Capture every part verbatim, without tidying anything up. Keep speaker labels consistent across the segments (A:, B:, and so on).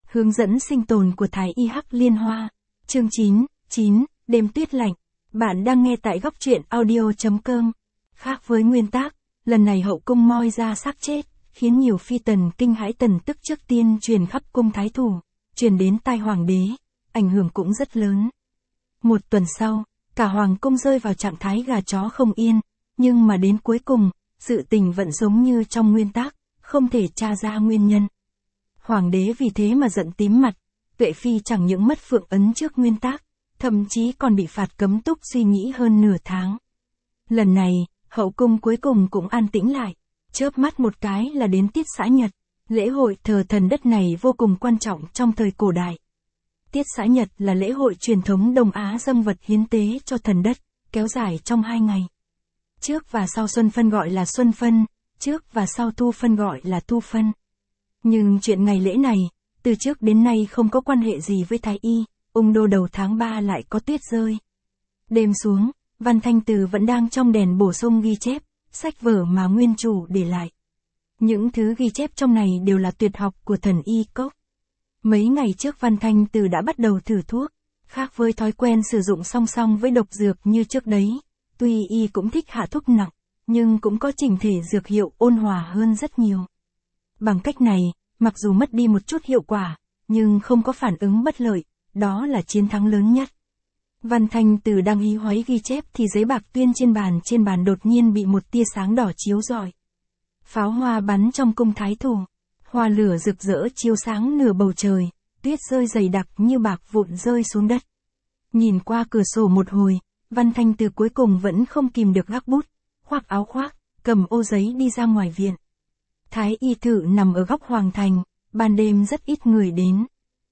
A: Hướng dẫn sinh tồn của Thái Y Hắc Liên Hoa. Chương chín, chín, đêm tuyết lạnh. Bạn đang nghe tại góc truyện audio.com. Khác với nguyên tác, lần này hậu cung moi ra xác chết, khiến nhiều phi tần kinh hãi, tần tức trước tiên truyền khắp cung thái thủ, truyền đến tai hoàng đế, ảnh hưởng cũng rất lớn. Một tuần sau, cả hoàng cung rơi vào trạng thái gà chó không yên, nhưng mà đến cuối cùng, sự tình vẫn giống như trong nguyên tác, không thể tra ra nguyên nhân. Hoàng đế vì thế mà giận tím mặt, Tuệ Phi chẳng những mất phượng ấn trước nguyên tác, thậm chí còn bị phạt cấm túc suy nghĩ hơn nửa tháng. Lần này, hậu cung cuối cùng cũng an tĩnh lại, chớp mắt một cái là đến tiết xã nhật, lễ hội thờ thần đất này vô cùng quan trọng trong thời cổ đại. Tiết xã nhật là lễ hội truyền thống Đông Á dâng vật hiến tế cho thần đất, kéo dài trong hai ngày. Trước và sau xuân phân gọi là xuân phân, trước và sau thu phân gọi là thu phân. Nhưng chuyện ngày lễ này, từ trước đến nay không có quan hệ gì với Thái Y, ung đô đầu tháng ba lại có tuyết rơi. Đêm xuống, Văn Thanh Từ vẫn đang trong đèn bổ sung ghi chép, sách vở mà nguyên chủ để lại. Những thứ ghi chép trong này đều là tuyệt học của thần y cốc. Mấy ngày trước Văn Thanh Từ đã bắt đầu thử thuốc, khác với thói quen sử dụng song song với độc dược như trước đấy, tuy y cũng thích hạ thuốc nặng, nhưng cũng có chỉnh thể dược hiệu ôn hòa hơn rất nhiều. Bằng cách này, mặc dù mất đi một chút hiệu quả, nhưng không có phản ứng bất lợi, đó là chiến thắng lớn nhất. Văn Thanh Từ đang hí hoáy ghi chép thì giấy bạc tuyên trên bàn trên bàn đột nhiên bị một tia sáng đỏ chiếu rọi. Pháo hoa bắn trong cung thái thủ, hoa lửa rực rỡ chiếu sáng nửa bầu trời, tuyết rơi dày đặc như bạc vụn rơi xuống đất. Nhìn qua cửa sổ một hồi, Văn Thanh Từ cuối cùng vẫn không kìm được gác bút, khoác áo khoác, cầm ô giấy đi ra ngoài viện. Thái y thự nằm ở góc hoàng thành, ban đêm rất ít người đến.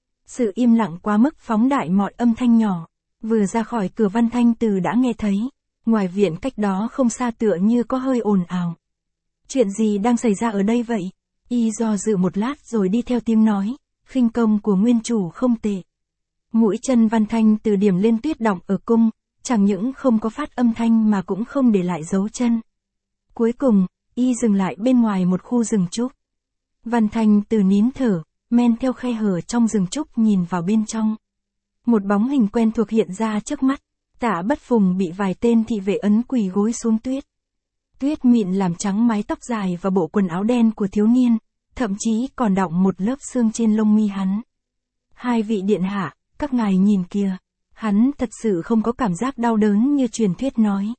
A: Sự im lặng quá mức phóng đại mọi âm thanh nhỏ, vừa ra khỏi cửa Văn Thanh Từ đã nghe thấy, ngoài viện cách đó không xa tựa như có hơi ồn ào. Chuyện gì đang xảy ra ở đây vậy? Y do dự một lát rồi đi theo tiếng nói, khinh công của nguyên chủ không tệ. Mũi chân Văn Thanh Từ điểm lên tuyết đọng ở cung, chẳng những không có phát âm thanh mà cũng không để lại dấu chân. Cuối cùng, y dừng lại bên ngoài một khu rừng trúc. Văn Thanh Từ nín thở, men theo khe hở trong rừng trúc nhìn vào bên trong. Một bóng hình quen thuộc hiện ra trước mắt, Tạ Bất Phùng bị vài tên thị vệ ấn quỳ gối xuống tuyết. Tuyết mịn làm trắng mái tóc dài và bộ quần áo đen của thiếu niên, thậm chí còn đọng một lớp sương trên lông mi hắn. Hai vị điện hạ, các ngài nhìn kìa, hắn thật sự không có cảm giác đau đớn như truyền thuyết nói.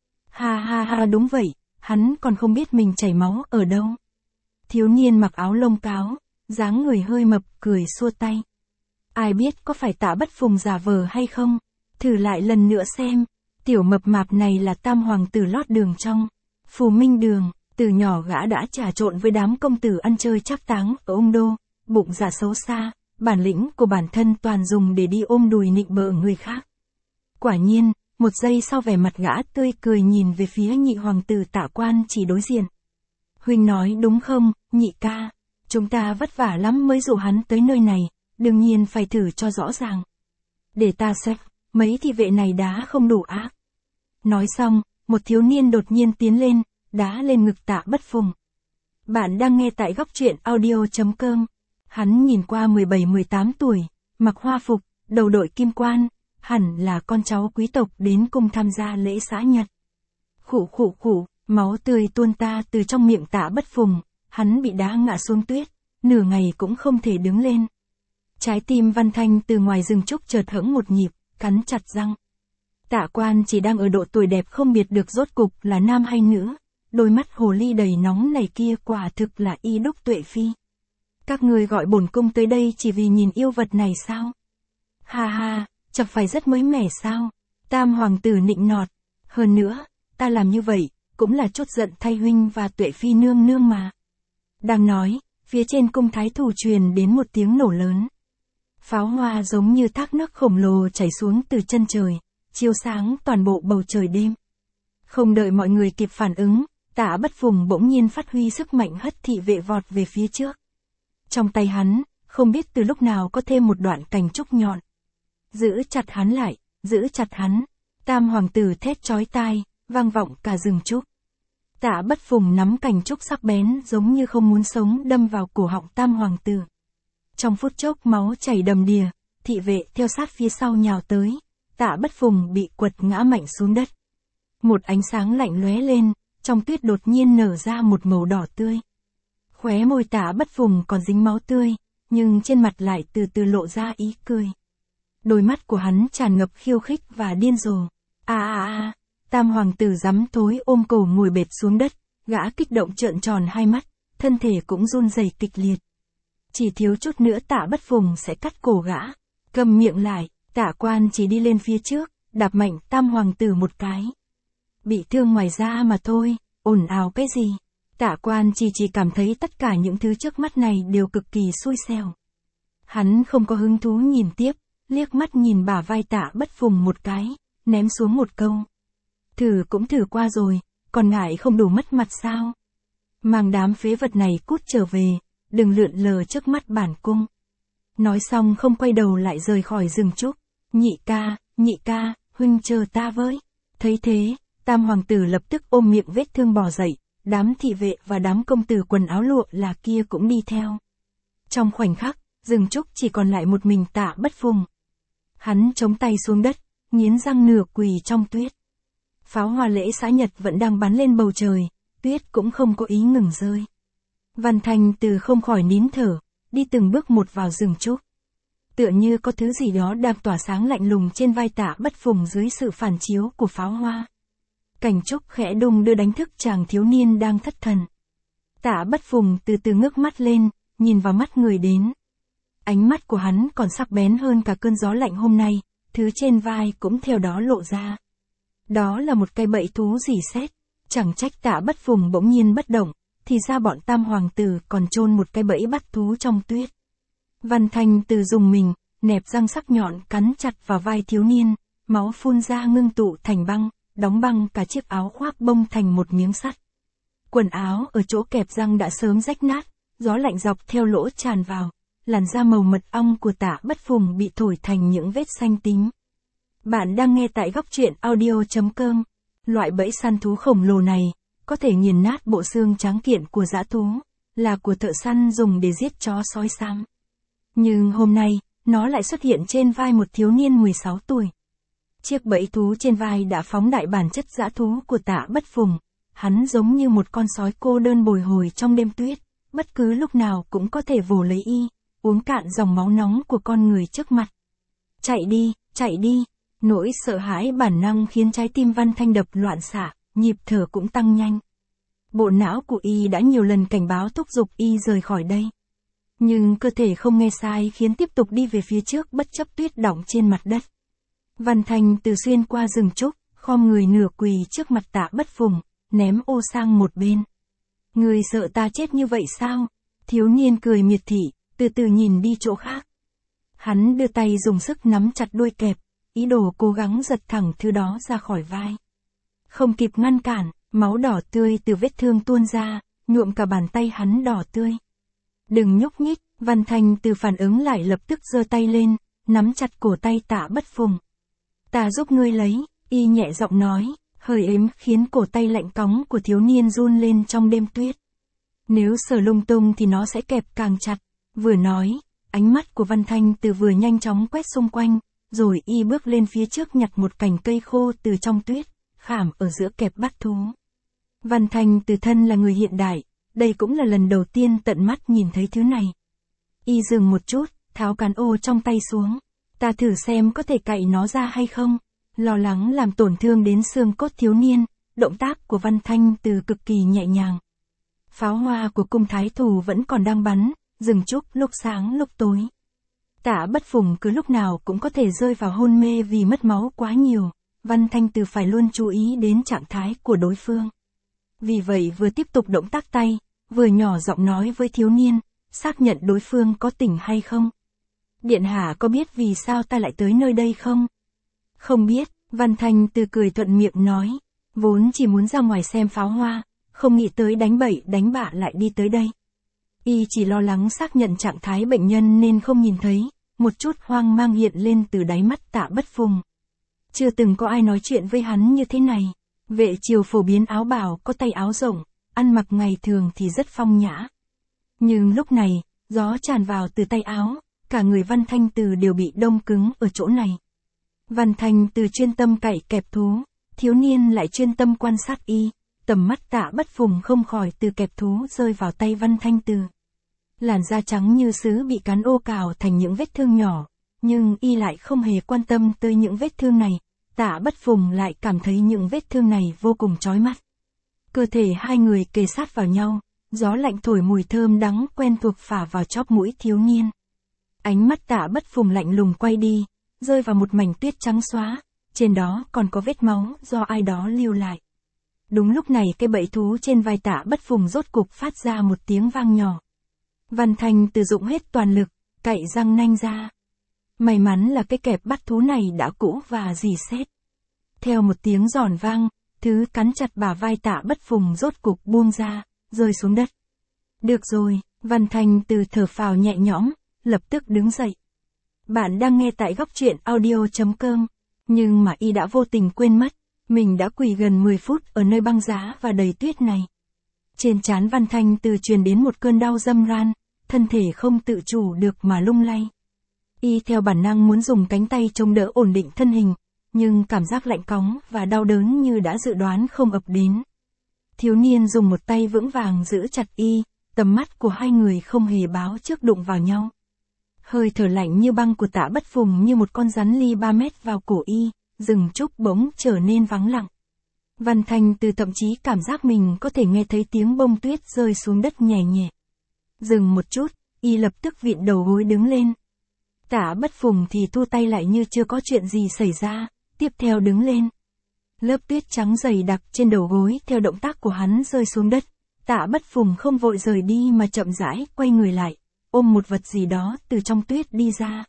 A: Ha ha ha, đúng vậy, hắn còn không biết mình chảy máu ở đâu. Thiếu niên mặc áo lông cáo, dáng người hơi mập, cười xua tay. Ai biết có phải Tạ Bất Phùng giả vờ hay không? Thử lại lần nữa xem. Tiểu mập mạp này là tam hoàng tử lót đường trong Phù Minh Đường, từ nhỏ gã đã trà trộn với đám công tử ăn chơi trác táng ở ung đô, bụng dạ xấu xa, bản lĩnh của bản thân toàn dùng để đi ôm đùi nịnh bợ người khác. Quả nhiên, một giây sau vẻ mặt gã tươi cười nhìn về phía nhị hoàng tử Tạ Quan chỉ đối diện. Huynh nói đúng không, nhị ca? Chúng ta vất vả lắm mới dụ hắn tới nơi này, đương nhiên phải thử cho rõ ràng. Để ta xem, mấy thị vệ này đá không đủ ác. Nói xong, một thiếu niên đột nhiên tiến lên, đá lên ngực Tạ Bất Phùng. Bạn đang nghe tại góc truyện audio.com. Hắn nhìn qua mười bảy mười tám tuổi, mặc hoa phục, đầu đội kim quan, hẳn là con cháu quý tộc đến cùng tham gia lễ xã nhật. Khụ khụ khụ, máu tươi tuôn ta từ trong miệng Tạ Bất Phùng, hắn bị đá ngã xuống tuyết, nửa ngày cũng không thể đứng lên. Trái tim Văn Thanh từ ngoài rừng trúc chợt hững một nhịp, cắn chặt răng. Tạ Quan chỉ đang ở độ tuổi đẹp không biệt được rốt cục là nam hay nữ, đôi mắt hồ ly đầy nóng này kia quả thực là y đúc Tuệ Phi. Các người gọi bổn cung tới đây chỉ vì nhìn yêu vật này sao? Ha ha, chẳng phải rất mới mẻ sao? Tam hoàng tử nịnh nọt. Hơn nữa, ta làm như vậy, cũng là chốt giận thay huynh và Tuệ Phi nương nương mà. Đang nói, phía trên cung thái thủ truyền đến một tiếng nổ lớn. Pháo hoa giống như thác nước khổng lồ chảy xuống từ chân trời, chiếu sáng toàn bộ bầu trời đêm. Không đợi mọi người kịp phản ứng, Tạ Bất Phùng bỗng nhiên phát huy sức mạnh hất thị vệ vọt về phía trước. Trong tay hắn, không biết từ lúc nào có thêm một đoạn cành trúc nhọn. Giữ chặt hắn lại, giữ chặt hắn. Tam hoàng tử thét chói tai, vang vọng cả rừng trúc. Tạ Bất Phùng nắm cành trúc sắc bén giống như không muốn sống đâm vào cổ họng tam hoàng tử. Trong phút chốc máu chảy đầm đìa, thị vệ theo sát phía sau nhào tới, Tạ Bất Phùng bị quật ngã mạnh xuống đất. Một ánh sáng lạnh lóe lên, trong tuyết đột nhiên nở ra một màu đỏ tươi. Khóe môi Tạ Bất Phùng còn dính máu tươi, nhưng trên mặt lại từ từ lộ ra ý cười. Đôi mắt của hắn tràn ngập khiêu khích và điên rồ. A a a, Tam hoàng tử rắm thối ôm cổ ngồi bệt xuống đất, gã kích động trợn tròn hai mắt, thân thể cũng run rẩy kịch liệt. Chỉ thiếu chút nữa Tạ Bất Phùng sẽ cắt cổ gã. Cầm miệng lại, Tạ Quan chỉ đi lên phía trước, đạp mạnh Tam hoàng tử một cái. Bị thương ngoài da mà thôi, ồn ào cái gì? Tạ Quan chỉ chỉ cảm thấy tất cả những thứ trước mắt này đều cực kỳ xui xẻo. Hắn không có hứng thú nhìn tiếp, liếc mắt nhìn bả vai Tạ Bất Phùng một cái, ném xuống một câu. Thử cũng thử qua rồi, còn ngại không đủ mất mặt sao? Mang đám phế vật này cút trở về, đừng lượn lờ trước mắt bản cung. Nói xong không quay đầu lại rời khỏi rừng trúc. Nhị ca, nhị ca, huynh chờ ta với. Thấy thế, Tam hoàng tử lập tức ôm miệng vết thương bò dậy, đám thị vệ và đám công tử quần áo lụa là kia cũng đi theo. Trong khoảnh khắc, rừng trúc chỉ còn lại một mình Tạ Bất Phùng. Hắn chống tay xuống đất, nghiến răng nửa quỳ trong tuyết. Pháo hoa lễ xã nhật vẫn đang bắn lên bầu trời, tuyết cũng không có ý ngừng rơi. Văn Thanh Từ không khỏi nín thở, đi từng bước một vào rừng trúc. Tựa như có thứ gì đó đang tỏa sáng lạnh lùng trên vai Tạ Bất Phùng dưới sự phản chiếu của pháo hoa. Cảnh trúc khẽ đung đưa đánh thức chàng thiếu niên đang thất thần. Tạ Bất Phùng từ từ ngước mắt lên, nhìn vào mắt người đến. Ánh mắt của hắn còn sắc bén hơn cả cơn gió lạnh hôm nay, thứ trên vai cũng theo đó lộ ra. Đó là một cây bẫy thú rỉ sét, chẳng trách Tạ Bất Phùng bỗng nhiên bất động, thì ra bọn Tam hoàng tử còn chôn một cái bẫy bắt thú trong tuyết. Văn Thanh Từ dùng mình, nẹp răng sắc nhọn cắn chặt vào vai thiếu niên, máu phun ra ngưng tụ thành băng, đóng băng cả chiếc áo khoác bông thành một miếng sắt. Quần áo ở chỗ kẹp răng đã sớm rách nát, gió lạnh dọc theo lỗ tràn vào, làn da màu mật ong của Tạ Bất Phùng bị thổi thành những vết xanh tím. Bạn đang nghe tại góc truyện audio chấm com. Loại bẫy săn thú khổng lồ này, có thể nghiền nát bộ xương trắng kiện của dã thú, là của thợ săn dùng để giết chó sói xám. Nhưng hôm nay, nó lại xuất hiện trên vai một thiếu niên mười sáu tuổi. Chiếc bẫy thú trên vai đã phóng đại bản chất dã thú của Tạ Bất Phùng. Hắn giống như một con sói cô đơn bồi hồi trong đêm tuyết, bất cứ lúc nào cũng có thể vồ lấy y, uống cạn dòng máu nóng của con người trước mặt. Chạy đi, chạy đi. Nỗi sợ hãi bản năng khiến trái tim Văn Thanh đập loạn xạ, nhịp thở cũng tăng nhanh. Bộ não của y đã nhiều lần cảnh báo thúc giục y rời khỏi đây. Nhưng cơ thể không nghe sai khiến tiếp tục đi về phía trước bất chấp tuyết đọng trên mặt đất. Văn Thanh Từ xuyên qua rừng trúc, khom người nửa quỳ trước mặt Tạ Bất Phùng, ném ô sang một bên. Người sợ ta chết như vậy sao? Thiếu niên cười miệt thị, từ từ nhìn đi chỗ khác. Hắn đưa tay dùng sức nắm chặt đuôi kẹp, ý đồ cố gắng giật thẳng thứ đó ra khỏi vai. Không kịp ngăn cản, máu đỏ tươi từ vết thương tuôn ra, nhuộm cả bàn tay hắn đỏ tươi. Đừng nhúc nhích, Văn Thanh Từ phản ứng lại lập tức giơ tay lên, nắm chặt cổ tay Tạ Bất Phùng. Ta giúp ngươi lấy, y nhẹ giọng nói, hơi ếm khiến cổ tay lạnh cóng của thiếu niên run lên trong đêm tuyết. Nếu sờ lung tung thì nó sẽ kẹp càng chặt. Vừa nói, ánh mắt của Văn Thanh Từ vừa nhanh chóng quét xung quanh, rồi y bước lên phía trước nhặt một cành cây khô từ trong tuyết, khảm ở giữa kẹp bắt thú. Văn Thanh Từ thân là người hiện đại, đây cũng là lần đầu tiên tận mắt nhìn thấy thứ này. Y dừng một chút, tháo cán ô trong tay xuống. Ta thử xem có thể cạy nó ra hay không. Lo lắng làm tổn thương đến xương cốt thiếu niên, động tác của Văn Thanh Từ cực kỳ nhẹ nhàng. Pháo hoa của cung thái thù vẫn còn đang bắn, rừng trúc lúc sáng lúc tối. Tạ Bất Phùng cứ lúc nào cũng có thể rơi vào hôn mê vì mất máu quá nhiều, Văn Thanh Từ phải luôn chú ý đến trạng thái của đối phương. Vì vậy vừa tiếp tục động tác tay, vừa nhỏ giọng nói với thiếu niên, xác nhận đối phương có tỉnh hay không. Điện hạ có biết vì sao ta lại tới nơi đây không? Không biết, Văn Thanh Từ cười thuận miệng nói, vốn chỉ muốn ra ngoài xem pháo hoa, không nghĩ tới đánh bậy đánh bạ lại đi tới đây. Y chỉ lo lắng xác nhận trạng thái bệnh nhân nên không nhìn thấy, một chút hoang mang hiện lên từ đáy mắt Tạ Bất Phùng. Chưa từng có ai nói chuyện với hắn như thế này. Vệ triều phổ biến áo bào có tay áo rộng, ăn mặc ngày thường thì rất phong nhã. Nhưng lúc này, Gió tràn vào từ tay áo, cả người Văn Thanh Từ đều bị đông cứng ở chỗ này. Văn Thanh Từ chuyên tâm cày kẹp thú, thiếu niên lại chuyên tâm quan sát y, tầm mắt Tạ Bất Phùng không khỏi từ kẹp thú rơi vào tay Văn Thanh Từ. Làn da trắng như sứ bị cán ô cào thành những vết thương nhỏ, nhưng y lại không hề quan tâm tới những vết thương này, Tạ Bất Phùng lại cảm thấy những vết thương này vô cùng chói mắt. Cơ thể hai người kề sát vào nhau, gió lạnh thổi mùi thơm đắng quen thuộc phả vào chóp mũi thiếu niên. Ánh mắt Tạ Bất Phùng lạnh lùng quay đi, rơi vào một mảnh tuyết trắng xóa, trên đó còn có vết máu do ai đó lưu lại. Đúng lúc này cái bẫy thú trên vai Tạ Bất Phùng rốt cục phát ra một tiếng vang nhỏ. Văn Thanh Từ dụng hết toàn lực, cạy răng nanh ra. May mắn là cái kẹp bắt thú này đã cũ và rỉ sét. Theo một tiếng giòn vang, thứ cắn chặt bả vai Tạ Bất Phùng rốt cục buông ra, rơi xuống đất. Được rồi, Văn Thanh Từ thở phào nhẹ nhõm, lập tức đứng dậy. Bạn đang nghe tại góc truyện audio chấm com, nhưng mà y đã vô tình quên mất, mình đã quỳ gần mười phút ở nơi băng giá và đầy tuyết này. Trên trán Văn Thanh Từ truyền đến một cơn đau râm ran, thân thể không tự chủ được mà lung lay. Y theo bản năng muốn dùng cánh tay chống đỡ ổn định thân hình, nhưng cảm giác lạnh cóng và đau đớn như đã dự đoán không ập đến. Thiếu niên dùng một tay vững vàng giữ chặt y, tầm mắt của hai người không hề báo trước đụng vào nhau. Hơi thở lạnh như băng của Tạ Bất Phùng như một con rắn ly ba mét vào cổ y, rừng trúc bỗng trở nên vắng lặng. Văn Thanh Từ thậm chí cảm giác mình có thể nghe thấy tiếng bông tuyết rơi xuống đất nhẹ nhẹ. Dừng một chút, y lập tức vịn đầu gối đứng lên. Tạ Bất Phùng thì thu tay lại như chưa có chuyện gì xảy ra, tiếp theo đứng lên. Lớp tuyết trắng dày đặc trên đầu gối theo động tác của hắn rơi xuống đất. Tạ Bất Phùng không vội rời đi mà chậm rãi quay người lại, ôm một vật gì đó từ trong tuyết đi ra.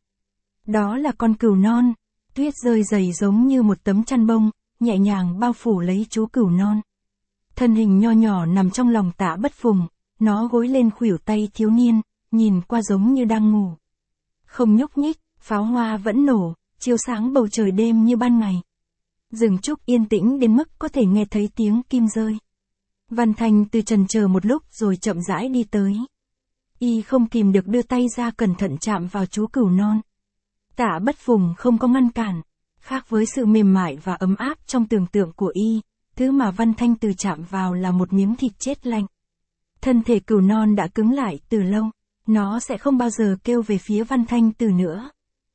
A: Đó là con cừu non. Tuyết rơi dày giống như một tấm chăn bông, nhẹ nhàng bao phủ lấy chú cừu non. Thân hình nho nhỏ nằm trong lòng Tạ Bất Phùng, nó gối lên khuỷu tay thiếu niên, nhìn qua giống như đang ngủ. Không nhúc nhích, pháo hoa vẫn nổ, chiếu sáng bầu trời đêm như ban ngày. Rừng trúc yên tĩnh đến mức có thể nghe thấy tiếng kim rơi. Văn Thanh Từ chần chờ một lúc rồi chậm rãi đi tới. Y không kìm được đưa tay ra cẩn thận chạm vào chú cừu non. Tạ Bất Phùng không có ngăn cản, khác với sự mềm mại và ấm áp trong tưởng tượng của y, thứ mà Văn Thanh Từ chạm vào là một miếng thịt chết lạnh. Thân thể cừu non đã cứng lại từ lâu, nó sẽ không bao giờ kêu về phía Văn Thanh Từ nữa.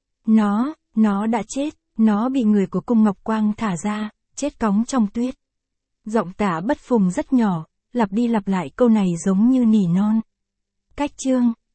A: Nó, nó đã chết, nó bị người của cung Ngọc Quang thả ra, chết cóng trong tuyết. Giọng Tạ Bất Phùng rất nhỏ, lặp đi lặp lại câu này giống như nỉ non. Cách chương